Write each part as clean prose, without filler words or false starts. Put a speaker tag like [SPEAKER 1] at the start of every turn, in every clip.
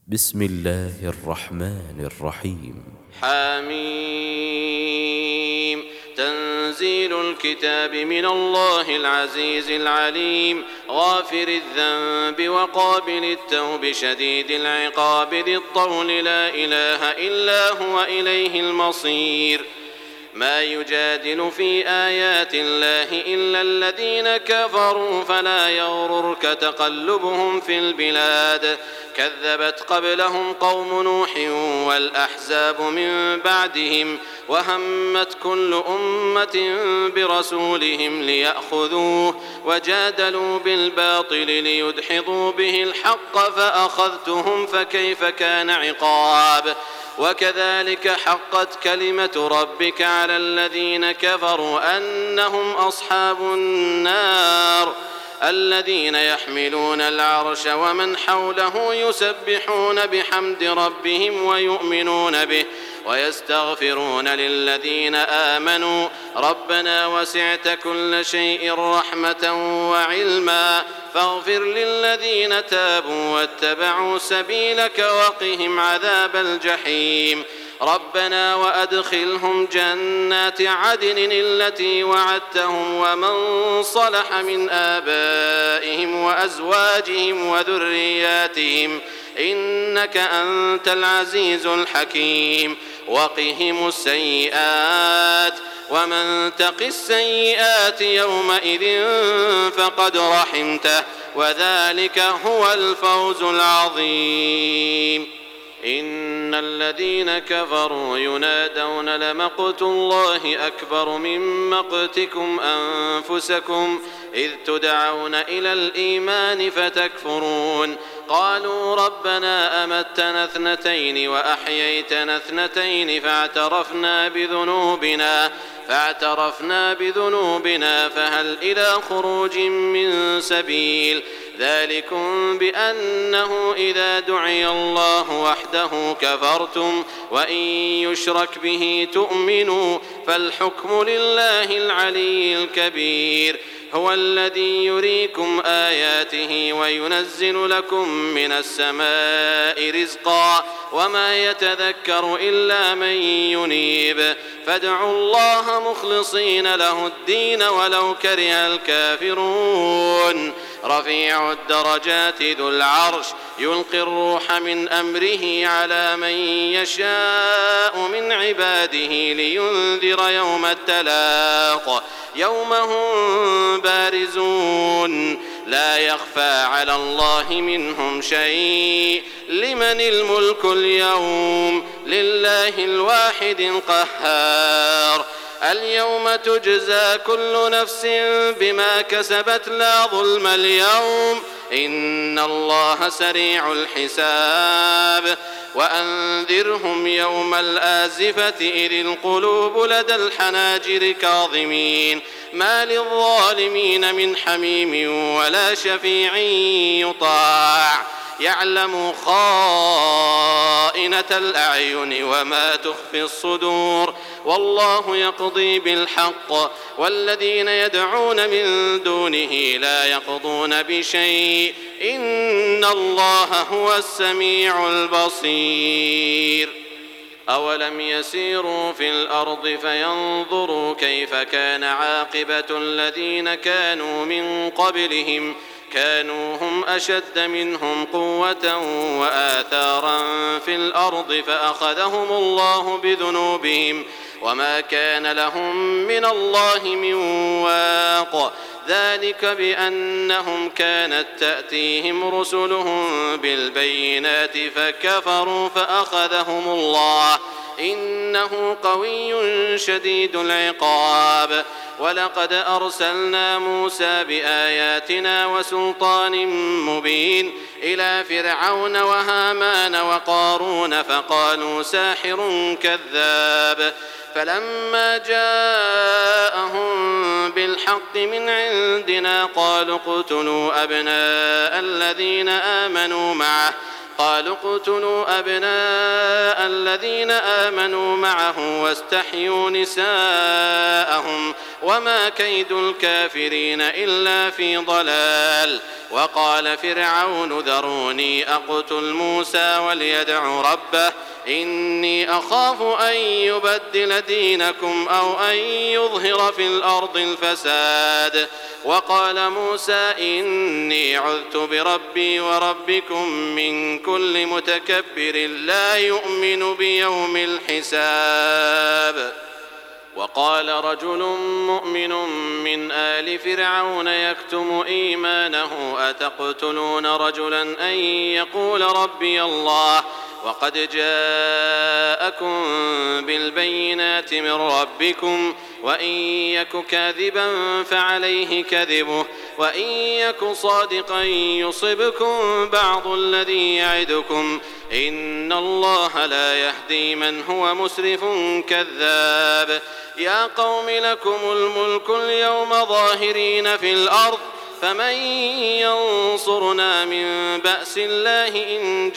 [SPEAKER 1] بسم الله الرحمن الرحيم.
[SPEAKER 2] حميم. تنزيل الكتاب من الله العزيز العليم غافر الذنب وقابل التوب شديد العقاب ذي الطول لا إله إلا هو إليه المصير. ما يجادل في آيات الله إلا الذين كفروا فلا يغررك تقلبهم في البلاد. كذبت قبلهم قوم نوح والأحزاب من بعدهم وهمت كل أمة برسولهم ليأخذوه وجادلوا بالباطل ليدحضوا به الحق فأخذتهم فكيف كان عقاب. وكذلك حقت كلمة ربك على الذين كفروا أنهم أصحاب النار. الذين يحملون العرش ومن حوله يسبحون بحمد ربهم ويؤمنون به ويستغفرون للذين آمنوا ربنا وسعت كل شيء رحمة وعلما فاغفر للذين تابوا واتبعوا سبيلك وقهم عذاب الجحيم. ربنا وأدخلهم جنات عدن التي وعدتهم ومن صلح من آبائهم وأزواجهم وذرياتهم إنك أنت العزيز الحكيم. وقهم السيئات ومن تق السيئات يومئذ فقد رحمته وذلك هو الفوز العظيم. إن الذين كفروا ينادون لمقت الله أكبر من مقتكم أنفسكم إذ تدعون إلى الإيمان فتكفرون. قالوا ربنا أمتنا اثنتين وأحييتنا اثنتين فاعترفنا بذنوبنا فهل إلى خروج من سبيل. ذلكم بأنه إذا دعي الله وحده كفرتم وإن يشرك به تؤمنوا فالحكم لله العلي الكبير. هو الذي يريكم آياته وينزل لكم من السماء رزقا وما يتذكر إلا من ينيب. فادعوا الله مخلصين له الدين ولو كره الكافرون. رفيع الدرجات ذو العرش يلقي الروح من أمره على من يشاء من عباده لينذر يوم التلاق يوم هم بارزون لا يخفى على الله منهم شيء. لمن الملك اليوم لله الواحد القهار. اليوم تجزى كل نفس بما كسبت لا ظلم اليوم إن الله سريع الحساب. وأنذرهم يوم الآزفة إذ القلوب لدى الحناجر كاظمين ما للظالمين من حميم ولا شفيع يطاع. يعلم خائنة الأعين وما تخفي الصدور والله يقضي بالحق والذين يدعون من دونه لا يقضون بشيء إن الله هو السميع البصير. أولم يسيروا في الأرض فينظروا كيف كان عاقبة الذين كانوا من قبلهم كانوا هم أشد منهم قوة وآثارا في الأرض فأخذهم الله بذنوبهم وما كان لهم من الله من واق. ذلك بأنهم كانت تأتيهم رسلهم بالبينات فكفروا فأخذهم الله إنه قوي شديد العقاب. ولقد أرسلنا موسى بآياتنا وسلطان مبين إلى فرعون وهامان وقارون فقالوا ساحر كذاب. فلما جاءهم بالحق من عندنا قالوا اقتلوا أبناء الذين آمنوا معه واستحيوا نساءهم وما كيد الكافرين إلا في ضلال. وقال فرعون ذروني أقتل موسى وليدع ربه إني أخاف أن يبدل دينكم أو أن يظهر في الأرض الفساد. وقال موسى إني عذت بربي وربكم من كل متكبر لا يؤمن بيوم الحساب. وقال رجل مؤمن من آل فرعون يكتم إيمانه أتقتلون رجلا أن يقول ربي الله وقد جاءكم بالبينات من ربكم وإن يك كاذبا فعليه كذبه وإن يك صادقا يصبكم بعض الذي يعدكم إن الله لا يهدي من هو مسرف كذاب. يا قوم لكم الملك اليوم ظاهرين في الأرض فمن ينصرنا من بأس الله إن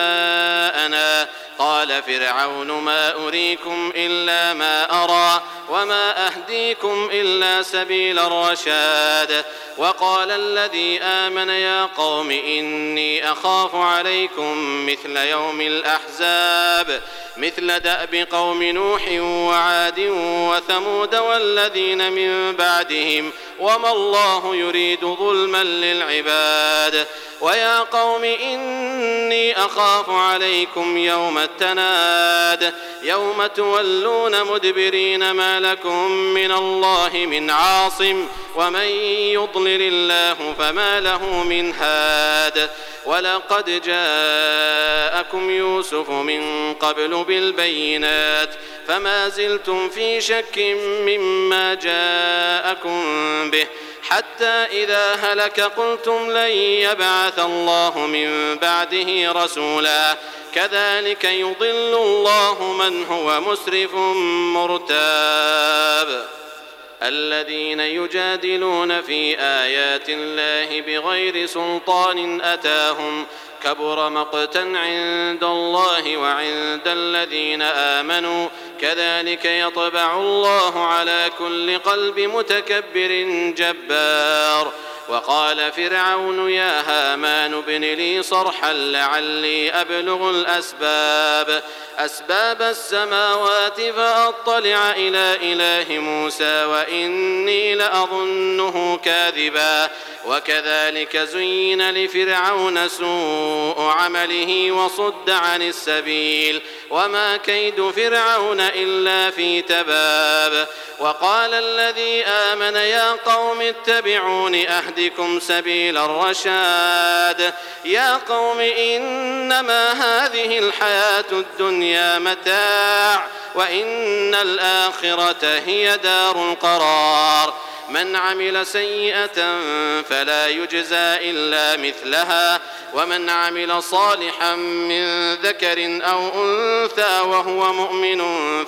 [SPEAKER 2] جاءنا. قال فرعون ما أريكم إلا ما أرى وما أهديكم إلا سبيل الرشاد. وقال الذي آمن يا قوم إني أخاف عليكم مثل يوم الأحزاب مثل دأب قوم نوح وعاد وثمود والذين من بعدهم وما الله يريد ظلما للعباد. ويا قوم إني أخاف عليكم يوم التناد يوم تولون مدبرين ما لكم من الله من عاصم ومن يضلل الله فما له من هاد. ولقد جاءكم يوسف من قبل بالبينات فما زلتم في شك مما جاءكم به حتى إذا هلك قلتم لن يبعث الله من بعده رسولا كذلك يضل الله من هو مسرف مرتاب. الذين يجادلون في آيات الله بغير سلطان أتاهم كبر مقتا عند الله وعند الذين آمنوا كذلك يطبع الله على كل قلب متكبر جبار. وقال فرعون يا هامان ابن لي صرحا لعلي أبلغ أسباب السماوات فأطلع إلى إله موسى وإني لأظنه كاذبا. وكذلك زين لفرعون سوء عمله وصد عن السبيل وما كيد فرعون إلا في تباب. وقال الذي آمن يا قوم اتبعون أهدكم سبيل الرشاد. يا قوم إنما هذه الحياة الدنيا متاع وإن الآخرة هي دار القرار. من عمل سيئة فلا يجزى إلا مثلها ومن عمل صالحا من ذكر أو أنثى وهو مؤمن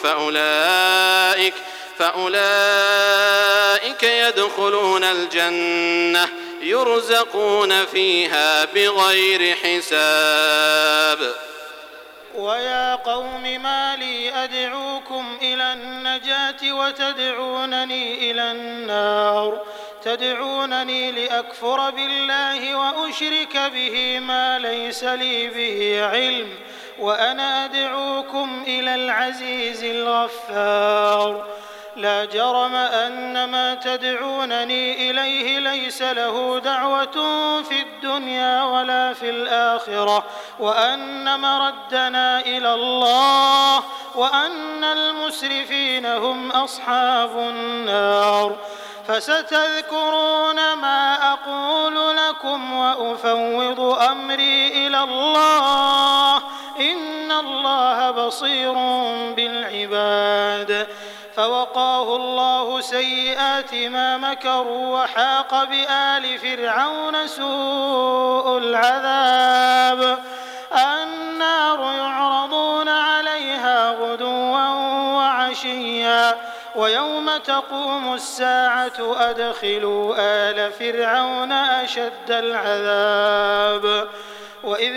[SPEAKER 2] فأولئك يدخلون الجنة يرزقون فيها بغير حساب.
[SPEAKER 3] ويا قوم ما لي أدعوكم إلى النجاة وتدعونني إلى النار تدعونني لأكفر بالله وأشرك به ما ليس لي به علم وأنا أدعوكم إلى العزيز الغفار. لا جرم أن ما تدعونني إليه ليس له دعوة في الدنيا ولا في الآخرة وأن مردنا إلى الله وأن المسرفين هم أصحاب النار. فستذكرون ما أقول لكم وأفوض أمري إلى الله إن الله بصير بالعباد. فوقاه الله سيئات ما مكروا وحاق بآل فرعون سوء العذاب. النار يعرضون عليها غدوا وعشيا ويوم تقوم الساعة أدخلوا آل فرعون أشد العذاب. وإذ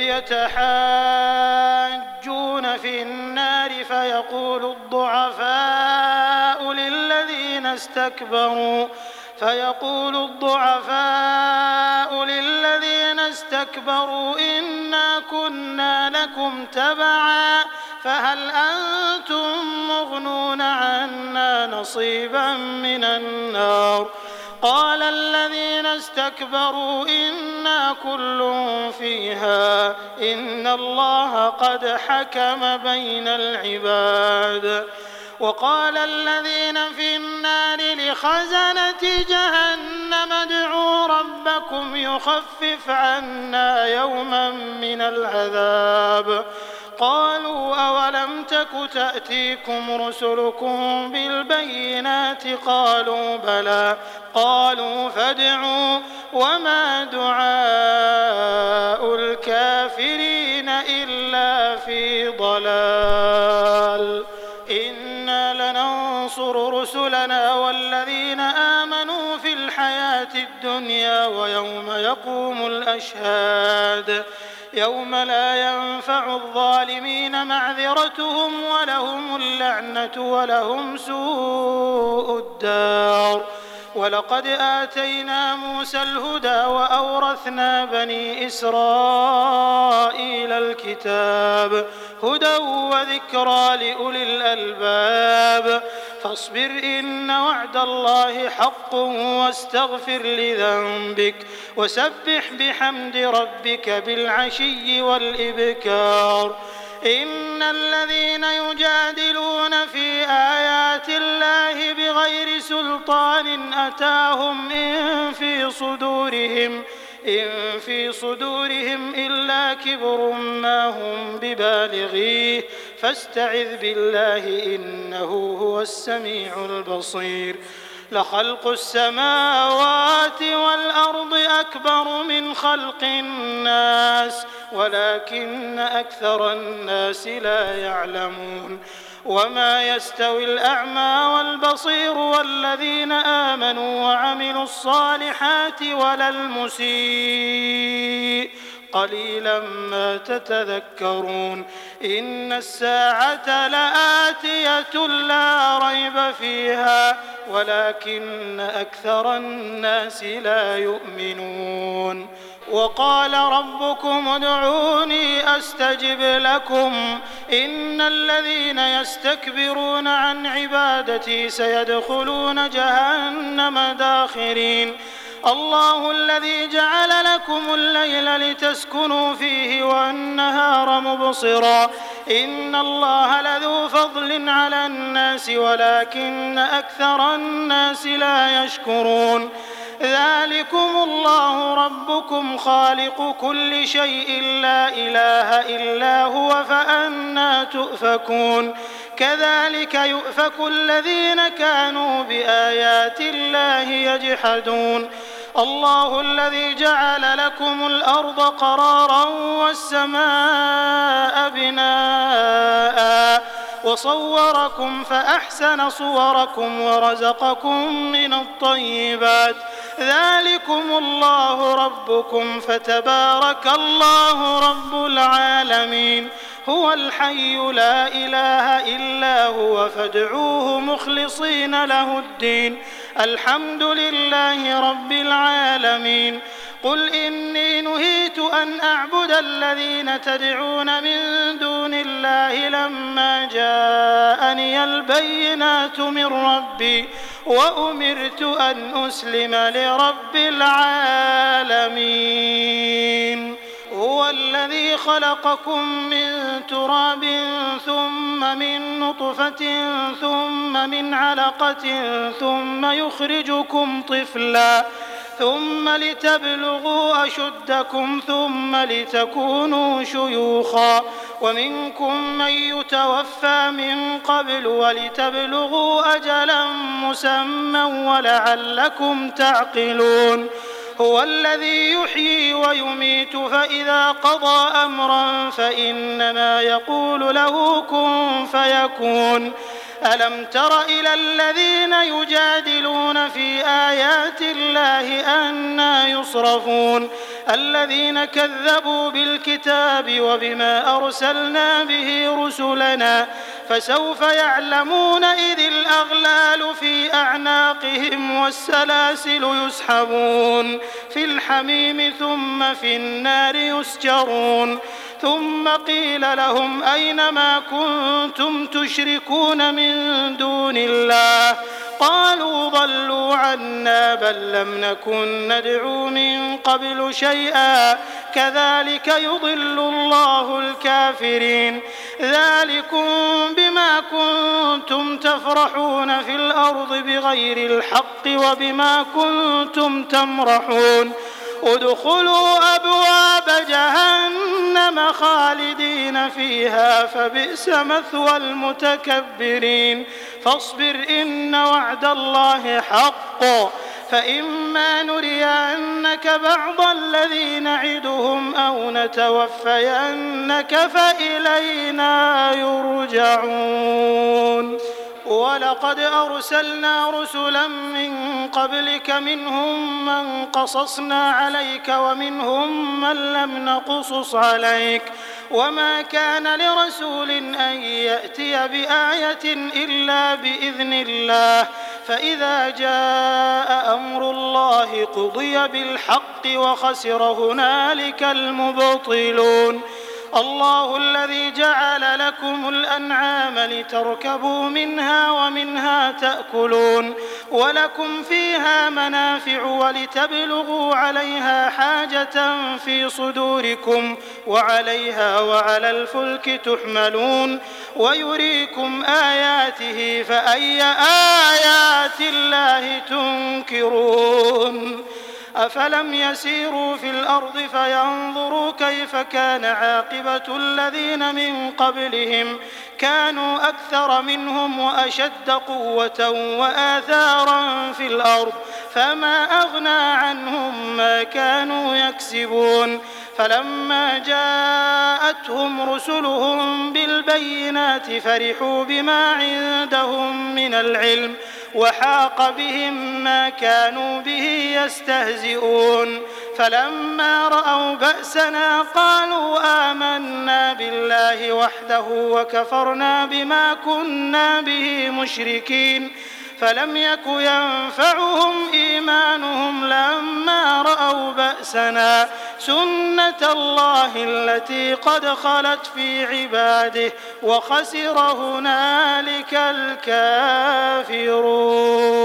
[SPEAKER 3] يتحاجون في النار فيقول الضعفاء للذين استكبروا فيقول الضعفاء للذين استكبروا إنا كنا لكم تبعا فهل أنتم مغنون عنا نصيبا من النار قال الذين استكبروا إنا كل فيها إن الله قد حكم بين العباد وقال الذين في النار لخزنة جهنم ادعوا ربكم يخفف عنا يوما من العذاب قالوا أولم تك تأتيكم رسلكم بالبينات قالوا بلى قالوا فادعوا وما دعاء الكافرين إلا في ضلال إنا لننصر رسلنا والذين آمنوا في الحياة الدنيا ويوم يقوم الأشهاد يوم لا ينفع الظالمين معذرتهم ولهم اللعنة ولهم سوء الدار ولقد آتينا موسى الهدى وأورثنا بني إسرائيل الكتاب هدى وذكرى لأولي الألباب فاصبر إن وعد الله حق واستغفر لذنبك وسبح بحمد ربك بالعشي والإبكار إن الذين يجادلون في آيات الله بغير سلطان أتاهم إن في صدورهم إلا كبر ما هم ببالغيه فاستعذ بالله إنه هو السميع البصير لخلق السماوات والأرض أكبر من خلق الناس ولكن أكثر الناس لا يعلمون وما يستوي الأعمى والبصير والذين آمنوا وعملوا الصالحات ولا المسيء قليلا ما تتذكرون إن الساعة لآتية لا ريب فيها ولكن أكثر الناس لا يؤمنون وقال ربكم ادعوني أستجب لكم إن الذين يستكبرون عن عبادتي سيدخلون جهنم داخرين الله الذي جعل لكم الليل لتسكنوا فيه والنهار مبصرا إن الله لذو فضل على الناس ولكن أكثر الناس لا يشكرون ذلكم الله ربكم خالق كل شيء لا إله إلا هو فأنى تؤفكون كذلك يؤفك الذين كانوا بآيات الله يجحدون الله الذي جعل لكم الأرض قرارا والسماء بناء وصوركم فأحسن صوركم ورزقكم من الطيبات ذلكم الله ربكم فتبارك الله رب العالمين هو الحي لا إله إلا هو فادعوه مخلصين له الدين الحمد لله رب العالمين قل إني نهيت أن أعبد الذين تدعون من دون الله لما جاءني البينات من ربي وأمرت أن أسلم لرب العالمين هو الذي خلقكم من تراب ثم من نطفة ثم من علقة ثم يخرجكم طفلا ثم لتبلغوا أشدكم ثم لتكونوا شيوخا ومنكم من يتوفى من قبل ولتبلغوا أجلا مسمى ولعلكم تعقلون هو الذي يحيي ويميت فإذا قضى أمرا فإنما يقول له كن فيكون ألم تر إلى الذين يجادلون في آيات الله أنى يصرفون الذين كذبوا بالكتاب وبما أرسلنا به رسلنا فسوف يعلمون إذ الأغلال في أعناقهم والسلاسل يسحبون في الحميم ثم في النار يسجرون ثم قيل لهم أين ما كنتم تشركون من دون الله قالوا ضلوا عنا بل لم نكن ندعو من قبل شيئا كذلك يضل الله الكافرين ذلكم بما كنتم تفرحون في الأرض بغير الحق وبما كنتم تمرحون ادخلوا أبواب جهنم خالدين فيها فبئس مثوى المتكبرين فاصبر إن وعد الله حق فإما نرينك بعض الذي نعدهم أو نتوفينك فإلينا يرجعون ولقد أرسلنا رسلا من قبلك منهم من قصصنا عليك ومنهم من لم نقصص عليك وما كان لرسول أن يأتي بآية إلا بإذن الله فإذا جاء أمر الله قضي بالحق وخسر هنالك المبطلون الله الذي جعل لكم الأنعام لتركبوا منها ومنها تأكلون ولكم فيها منافع ولتبلغوا عليها حاجة في صدوركم وعليها وعلى الفلك تحملون ويريكم آياته فأي آيات الله تنكرون أفلم يسيروا في الأرض فينظروا كيف كان عاقبة الذين من قبلهم كانوا أكثر منهم وأشد قوة وآثارا في الأرض فما أغنى عنهم ما كانوا يكسبون فلما جاءتهم رسلهم بالبينات فرحوا بما عندهم من العلم وحاق بهم ما كانوا به يستهزئون فلما رأوا بأسنا قالوا آمنا بالله وحده وكفرنا بما كنا به مشركين فلم يك ينفعهم إيمانهم لما رأوا بأسنا سنة الله التي قد خلت في عباده وخسر هنالك الكافرون